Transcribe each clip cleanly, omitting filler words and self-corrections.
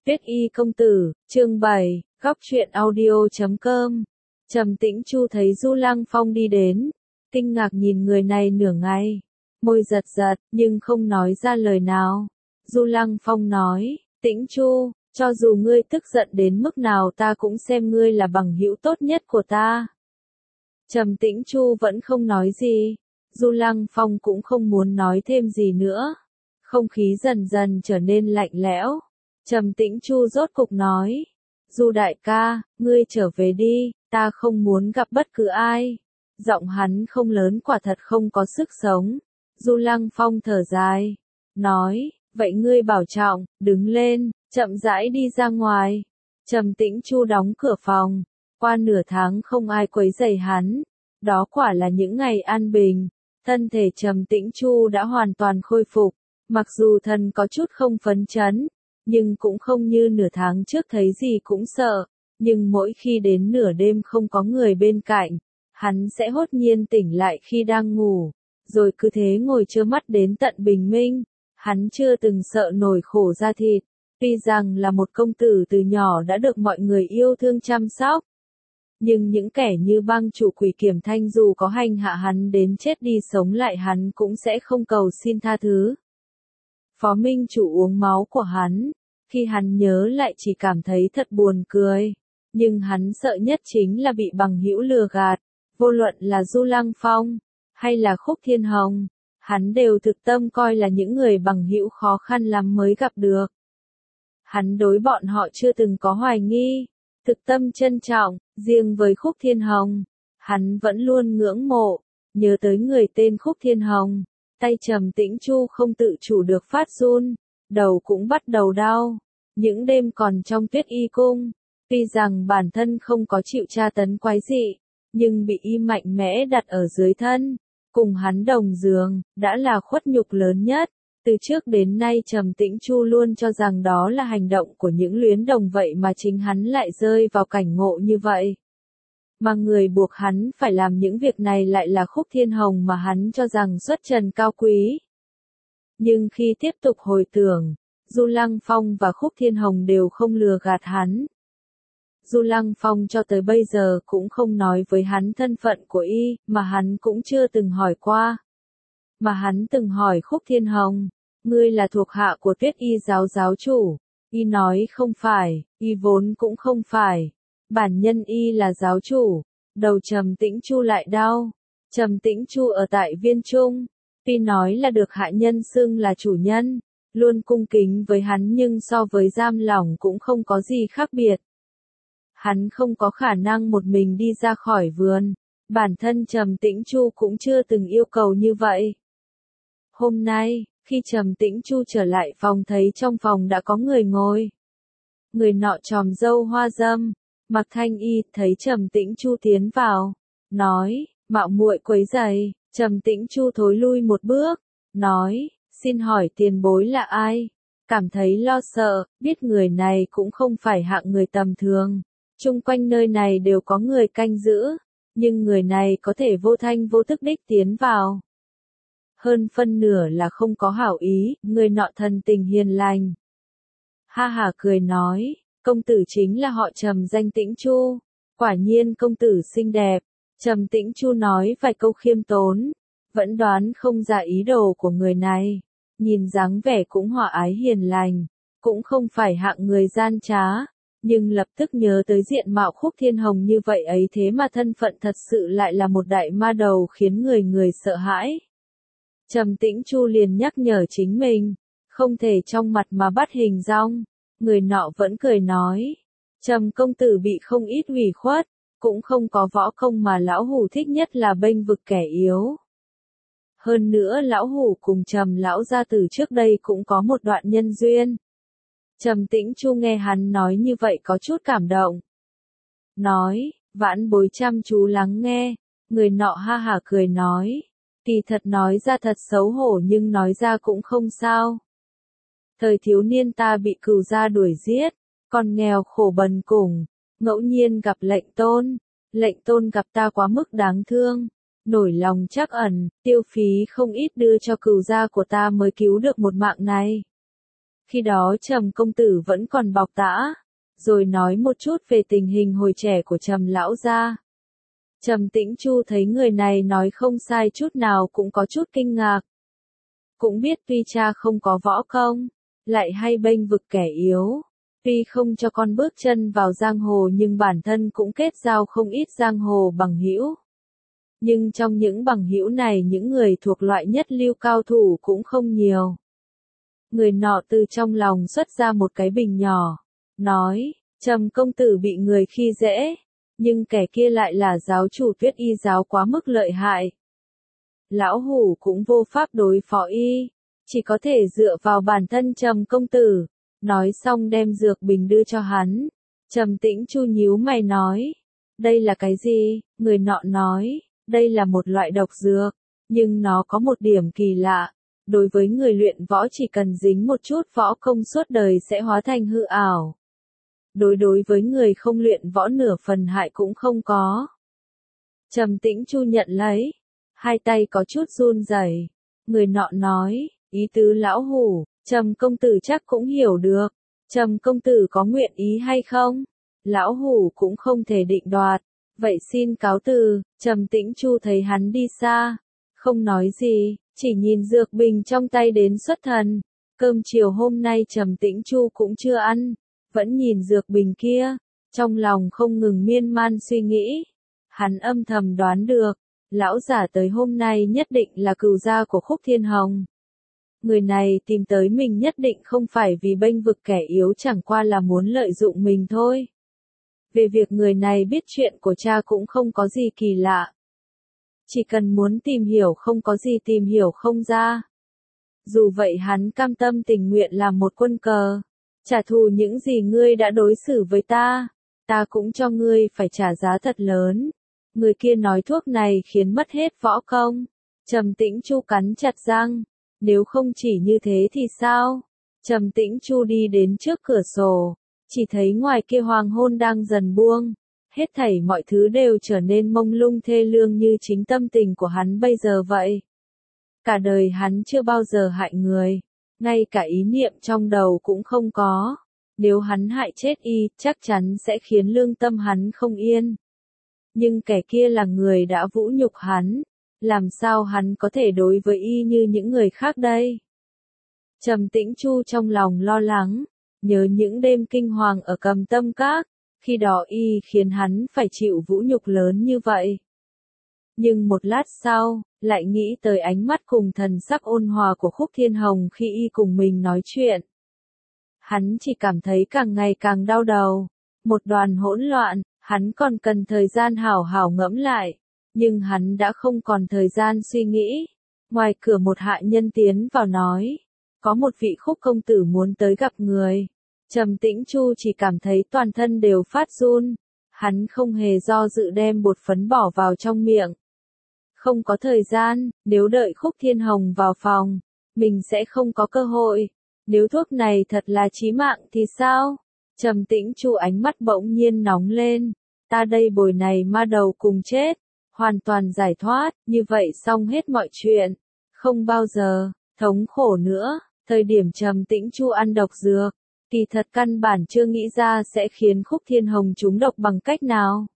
Tuyết Y công tử, chương 7, góc truyện audio.com. Trầm Tĩnh Chu thấy Du Lăng Phong đi đến, kinh ngạc nhìn người này nửa ngày, môi giật giật, nhưng không nói ra lời nào. Du Lăng Phong nói, Tĩnh Chu, cho dù ngươi tức giận đến mức nào ta cũng xem ngươi là bằng hữu tốt nhất của ta. Trầm Tĩnh Chu vẫn không nói gì, Du Lăng Phong cũng không muốn nói thêm gì nữa. Không khí dần dần trở nên lạnh lẽo. Trầm Tĩnh Chu rốt cục nói, Du đại ca, ngươi trở về đi, ta không muốn gặp bất cứ ai. Giọng hắn không lớn, quả thật không có sức sống. Du Lăng Phong thở dài, nói, vậy ngươi bảo trọng, đứng lên, chậm rãi đi ra ngoài. Trầm Tĩnh Chu đóng cửa phòng, qua nửa tháng không ai quấy rầy hắn. Đó quả là những ngày an bình, thân thể Trầm Tĩnh Chu đã hoàn toàn khôi phục, mặc dù thân có chút không phấn chấn. Nhưng cũng không như nửa tháng trước thấy gì cũng sợ, nhưng mỗi khi đến nửa đêm không có người bên cạnh, hắn sẽ hốt nhiên tỉnh lại khi đang ngủ, rồi cứ thế ngồi trơ mắt đến tận bình minh. Hắn chưa từng sợ nổi khổ da thịt, tuy rằng là một công tử từ nhỏ đã được mọi người yêu thương chăm sóc. Nhưng những kẻ như băng chủ Quỷ Kiểm Thanh dù có hành hạ hắn đến chết đi sống lại hắn cũng sẽ không cầu xin tha thứ. Phó Minh chủ uống máu của hắn, khi hắn nhớ lại chỉ cảm thấy thật buồn cười, nhưng hắn sợ nhất chính là bị bằng hữu lừa gạt, vô luận là Du Lăng Phong, hay là Khúc Thiên Hồng, hắn đều thực tâm coi là những người bằng hữu khó khăn lắm mới gặp được. Hắn đối bọn họ chưa từng có hoài nghi, thực tâm trân trọng, riêng với Khúc Thiên Hồng, hắn vẫn luôn ngưỡng mộ, nhớ tới người tên Khúc Thiên Hồng. Tay Trầm Tĩnh Chu không tự chủ được phát run, đầu cũng bắt đầu đau. Những đêm còn trong Tuyết Y cung, tuy rằng bản thân không có chịu tra tấn quái dị, nhưng bị y mạnh mẽ đặt ở dưới thân, cùng hắn đồng giường, đã là khuất nhục lớn nhất. Từ trước đến nay Trầm Tĩnh Chu luôn cho rằng đó là hành động của những luyến đồng, vậy mà chính hắn lại rơi vào cảnh ngộ như vậy. Mà người buộc hắn phải làm những việc này lại là Khúc Thiên Hồng mà hắn cho rằng xuất trần cao quý. Nhưng khi tiếp tục hồi tưởng, Du Lăng Phong và Khúc Thiên Hồng đều không lừa gạt hắn. Du Lăng Phong cho tới bây giờ cũng không nói với hắn thân phận của y, mà hắn cũng chưa từng hỏi qua. Mà hắn từng hỏi Khúc Thiên Hồng, ngươi là thuộc hạ của Tuyết Y giáo giáo chủ. Y nói không phải, y vốn cũng không phải. Bản nhân y là giáo chủ. Đầu Trầm Tĩnh Chu lại đau. Trầm Tĩnh Chu ở tại Viên Trung, tuy nói là được hạ nhân xưng là chủ nhân, luôn cung kính với hắn, nhưng so với giam lỏng cũng không có gì khác biệt. Hắn không có khả năng một mình đi ra khỏi vườn, bản thân Trầm Tĩnh Chu cũng chưa từng yêu cầu như vậy. Hôm nay, khi Trầm Tĩnh Chu trở lại phòng thấy trong phòng đã có người ngồi. Người nọ tròm râu hoa râm, mặc thanh y, thấy Trầm Tĩnh Chu tiến vào, nói, mạo muội quấy rầy. Trầm Tĩnh Chu thối lui một bước, nói, xin hỏi tiền bối là ai? Cảm thấy lo sợ, biết người này cũng không phải hạng người tầm thường. Chung quanh nơi này đều có người canh giữ, nhưng người này có thể vô thanh vô tức đích tiến vào. Hơn phân nửa là không có hảo ý, người nọ thân tình hiền lành. Ha ha cười nói, công tử chính là họ Trầm danh Tĩnh Chu, quả nhiên công tử xinh đẹp. Trầm Tĩnh Chu nói vài câu khiêm tốn, vẫn đoán không ra ý đồ của người này, nhìn dáng vẻ cũng hòa ái hiền lành, cũng không phải hạng người gian trá, nhưng lập tức nhớ tới diện mạo Khúc Thiên Hồng như vậy ấy, thế mà thân phận thật sự lại là một đại ma đầu khiến người người sợ hãi. Trầm Tĩnh Chu liền nhắc nhở chính mình, không thể trong mặt mà bắt hình dong. Người nọ vẫn cười nói, Trầm công tử bị không ít ủy khuất, cũng không có võ công mà lão hủ thích nhất là bênh vực kẻ yếu. Hơn nữa lão hủ cùng Trầm lão gia tử trước đây cũng có một đoạn nhân duyên. Trầm Tĩnh Chu nghe hắn nói như vậy có chút cảm động. Nói, vãn bối chăm chú lắng nghe. Người nọ ha hả cười nói, kỳ thật nói ra thật xấu hổ nhưng nói ra cũng không sao. Thời thiếu niên ta bị cừu gia đuổi giết, còn nghèo khổ bần cùng, ngẫu nhiên gặp lệnh tôn gặp ta quá mức đáng thương, nổi lòng trắc ẩn, tiêu phí không ít đưa cho cừu gia của ta mới cứu được một mạng này. Khi đó Trầm công tử vẫn còn bọc tã, rồi nói một chút về tình hình hồi trẻ của Trầm lão gia. Trầm Tĩnh Chu thấy người này nói không sai chút nào cũng có chút kinh ngạc. Cũng biết tuy cha không có võ công, lại hay bênh vực kẻ yếu, tuy không cho con bước chân vào giang hồ nhưng bản thân cũng kết giao không ít giang hồ bằng hữu. Nhưng trong những bằng hữu này những người thuộc loại nhất lưu cao thủ cũng không nhiều. Người nọ từ trong lòng xuất ra một cái bình nhỏ, nói, Trầm công tử bị người khi dễ, nhưng kẻ kia lại là giáo chủ Tuyết Y giáo quá mức lợi hại. Lão hủ cũng vô pháp đối phó y, chỉ có thể dựa vào bản thân Trầm công tử. Nói xong đem dược bình đưa cho hắn. Trầm Tĩnh Chu nhíu mày nói, đây là cái gì? Người nọ nói, đây là một loại độc dược, nhưng nó có một điểm kỳ lạ. Đối với người luyện võ chỉ cần dính một chút võ công suốt đời sẽ hóa thành hư ảo. Đối với người không luyện võ nửa phần hại cũng không có. Trầm Tĩnh Chu nhận lấy, hai tay có chút run rẩy. Người nọ nói, ý tứ lão hủ, Trầm công tử chắc cũng hiểu được. Trầm công tử có nguyện ý hay không? Lão hủ cũng không thể định đoạt. Vậy xin cáo từ. Trầm Tĩnh Chu thấy hắn đi xa, không nói gì, chỉ nhìn dược bình trong tay đến xuất thần. Cơm chiều hôm nay Trầm Tĩnh Chu cũng chưa ăn, vẫn nhìn dược bình kia, trong lòng không ngừng miên man suy nghĩ. Hắn âm thầm đoán được, lão giả tới hôm nay nhất định là cừu gia của Khúc Thiên Hồng. Người này tìm tới mình nhất định không phải vì bênh vực kẻ yếu, chẳng qua là muốn lợi dụng mình thôi. Về việc người này biết chuyện của cha cũng không có gì kỳ lạ. Chỉ cần muốn tìm hiểu không có gì tìm hiểu không ra. Dù vậy hắn cam tâm tình nguyện làm một quân cờ. Trả thù những gì ngươi đã đối xử với ta, ta cũng cho ngươi phải trả giá thật lớn. Người kia nói thuốc này khiến mất hết võ công. Trầm Tĩnh Chu cắn chặt răng. Nếu không chỉ như thế thì sao? Trầm Tĩnh Chu đi đến trước cửa sổ, chỉ thấy ngoài kia hoàng hôn đang dần buông, hết thảy mọi thứ đều trở nên mông lung thê lương như chính tâm tình của hắn bây giờ vậy. Cả đời hắn chưa bao giờ hại người, ngay cả ý niệm trong đầu cũng không có. Nếu hắn hại chết y, chắc chắn sẽ khiến lương tâm hắn không yên. Nhưng kẻ kia là người đã vũ nhục hắn. Làm sao hắn có thể đối với y như những người khác đây? Trầm Tĩnh Chu trong lòng lo lắng, nhớ những đêm kinh hoàng ở Cầm Tâm Các, khi đó y khiến hắn phải chịu vũ nhục lớn như vậy. Nhưng một lát sau, lại nghĩ tới ánh mắt cùng thần sắc ôn hòa của Khúc Thiên Hồng khi y cùng mình nói chuyện. Hắn chỉ cảm thấy càng ngày càng đau đầu, một đoàn hỗn loạn, hắn còn cần thời gian hảo hảo ngẫm lại. Nhưng hắn đã không còn thời gian suy nghĩ. Ngoài cửa một hạ nhân tiến vào nói, có một vị Khúc công tử muốn tới gặp người. Trầm Tĩnh Chu chỉ cảm thấy toàn thân đều phát run. Hắn không hề do dự đem bột phấn bỏ vào trong miệng. Không có thời gian, nếu đợi Khúc Thiên Hồng vào phòng, mình sẽ không có cơ hội. Nếu thuốc này thật là chí mạng thì sao? Trầm Tĩnh Chu ánh mắt bỗng nhiên nóng lên. Ta đây bồi này ma đầu cùng chết. Hoàn toàn giải thoát, như vậy xong hết mọi chuyện. Không bao giờ thống khổ nữa. Thời điểm Trầm Tĩnh Chu ăn độc dược, kỳ thật căn bản chưa nghĩ ra sẽ khiến Khúc Thiên Hồng trúng độc bằng cách nào.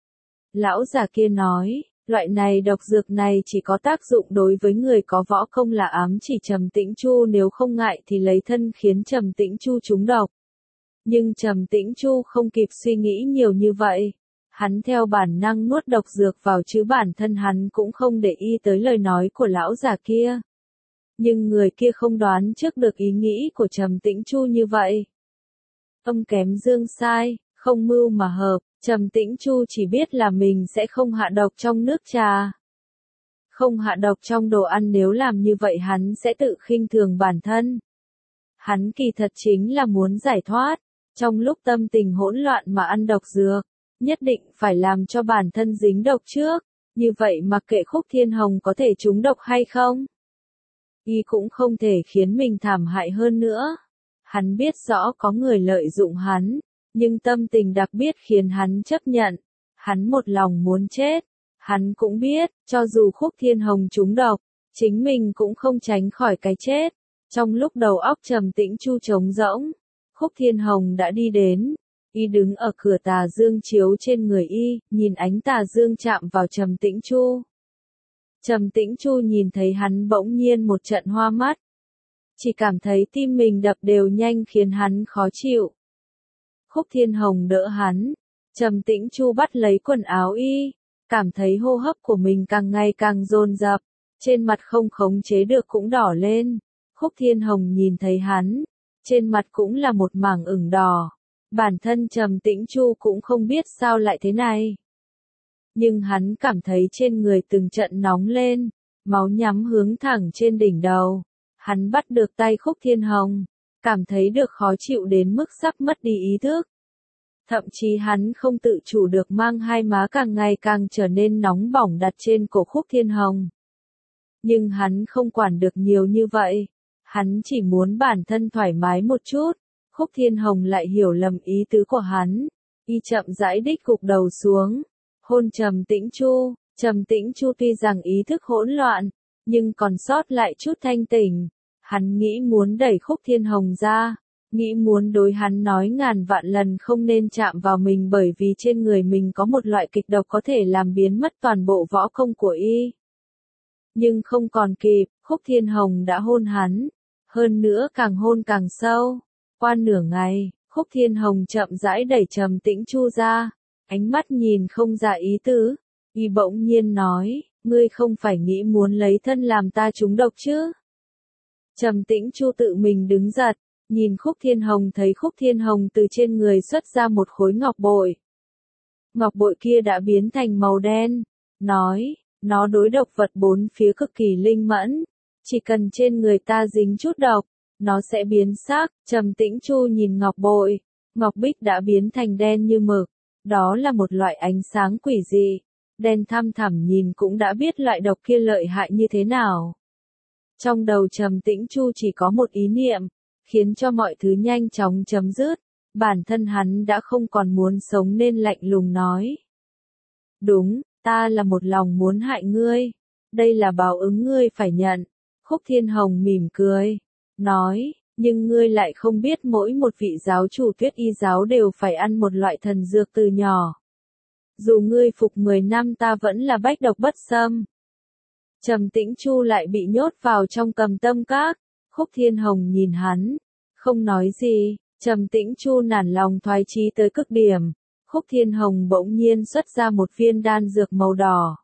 Lão già kia nói, loại này độc dược này chỉ có tác dụng đối với người có võ công, là ám chỉ Trầm Tĩnh Chu nếu không ngại thì lấy thân khiến Trầm Tĩnh Chu trúng độc. Nhưng Trầm Tĩnh Chu không kịp suy nghĩ nhiều như vậy. Hắn theo bản năng nuốt độc dược vào chứ bản thân hắn cũng không để ý tới lời nói của lão già kia. Nhưng người kia không đoán trước được ý nghĩ của Trầm Tĩnh Chu như vậy. Âm kém dương sai, không mưu mà hợp, Trầm Tĩnh Chu chỉ biết là mình sẽ không hạ độc trong nước trà. Không hạ độc trong đồ ăn, nếu làm như vậy hắn sẽ tự khinh thường bản thân. Hắn kỳ thật chính là muốn giải thoát, trong lúc tâm tình hỗn loạn mà ăn độc dược. Nhất định phải làm cho bản thân dính độc trước, như vậy mặc kệ Khúc Thiên Hồng có thể trúng độc hay không, y cũng không thể khiến mình thảm hại hơn nữa. Hắn biết rõ có người lợi dụng hắn, nhưng tâm tình đặc biệt khiến hắn chấp nhận. Hắn một lòng muốn chết. Hắn cũng biết, cho dù Khúc Thiên Hồng trúng độc, chính mình cũng không tránh khỏi cái chết. Trong lúc đầu óc Trầm Tĩnh Chu trống rỗng, Khúc Thiên Hồng đã đi đến. Y đứng ở cửa tà dương chiếu trên người y, nhìn ánh tà dương chạm vào Trầm Tĩnh Chu. Trầm Tĩnh Chu nhìn thấy hắn bỗng nhiên một trận hoa mắt. Chỉ cảm thấy tim mình đập đều nhanh khiến hắn khó chịu. Khúc Thiên Hồng đỡ hắn. Trầm Tĩnh Chu bắt lấy quần áo y. Cảm thấy hô hấp của mình càng ngày càng dồn dập. Trên mặt không khống chế được cũng đỏ lên. Khúc Thiên Hồng nhìn thấy hắn. Trên mặt cũng là một mảng ửng đỏ. Bản thân Trầm Tĩnh Chu cũng không biết sao lại thế này. Nhưng hắn cảm thấy trên người từng trận nóng lên. Máu nhắm hướng thẳng trên đỉnh đầu. Hắn bắt được tay Khúc Thiên Hồng. Cảm thấy được khó chịu đến mức sắp mất đi ý thức. Thậm chí hắn không tự chủ được mang hai má càng ngày càng trở nên nóng bỏng đặt trên cổ Khúc Thiên Hồng. Nhưng hắn không quản được nhiều như vậy. Hắn chỉ muốn bản thân thoải mái một chút. Khúc Thiên Hồng lại hiểu lầm ý tứ của hắn. Y chậm rãi đích gục đầu xuống. Hôn Trầm Tĩnh Chu. Trầm Tĩnh Chu tuy rằng ý thức hỗn loạn, nhưng còn sót lại chút thanh tỉnh. Hắn nghĩ muốn đẩy Khúc Thiên Hồng ra. Nghĩ muốn đối hắn nói ngàn vạn lần không nên chạm vào mình bởi vì trên người mình có một loại kịch độc có thể làm biến mất toàn bộ võ công của y. Nhưng không còn kịp, Khúc Thiên Hồng đã hôn hắn. Hơn nữa càng hôn càng sâu. Qua nửa ngày, Khúc Thiên Hồng chậm rãi đẩy Trầm Tĩnh Chu ra. Ánh mắt nhìn không ra ý tứ. Y bỗng nhiên nói, ngươi không phải nghĩ muốn lấy thân làm ta trúng độc chứ? Trầm Tĩnh Chu tự mình đứng giật. Nhìn Khúc Thiên Hồng thấy Khúc Thiên Hồng từ trên người xuất ra một khối ngọc bội. Ngọc bội kia đã biến thành màu đen. Nói, nó đối độc vật bốn phía cực kỳ linh mẫn. Chỉ cần trên người ta dính chút độc, nó sẽ biến sắc. Trầm Tĩnh Chu nhìn ngọc bội. Ngọc bích đã biến thành đen như mực. Đó là một loại ánh sáng quỷ dị. Đen thăm thẳm nhìn cũng đã biết loại độc kia lợi hại như thế nào. Trong đầu Trầm Tĩnh Chu chỉ có một ý niệm. Khiến cho mọi thứ nhanh chóng chấm dứt. Bản thân hắn đã không còn muốn sống nên lạnh lùng nói. Đúng, ta là một lòng muốn hại ngươi. Đây là báo ứng ngươi phải nhận. Khúc Thiên Hồng mỉm cười. Nói, nhưng ngươi lại không biết mỗi một vị giáo chủ Tuyết Y giáo đều phải ăn một loại thần dược từ nhỏ. Dù ngươi phục 10 năm ta vẫn là bách độc bất xâm. Trầm Tĩnh Chu lại bị nhốt vào trong Cầm Tâm Các. Khúc Thiên Hồng nhìn hắn, không nói gì. Trầm Tĩnh Chu nản lòng thoái chí tới cực điểm. Khúc Thiên Hồng bỗng nhiên xuất ra một viên đan dược màu đỏ.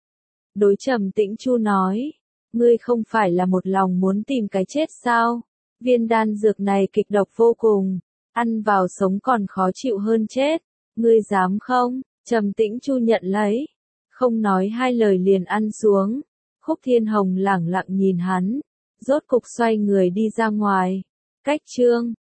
Đối Trầm Tĩnh Chu nói, ngươi không phải là một lòng muốn tìm cái chết sao? Viên đan dược này kịch độc vô cùng, ăn vào sống còn khó chịu hơn chết. Ngươi dám không? Trầm Tĩnh Chu nhận lấy, không nói hai lời liền ăn xuống. Khúc Thiên Hồng lẳng lặng nhìn hắn. Rốt cục xoay người đi ra ngoài. Cách chương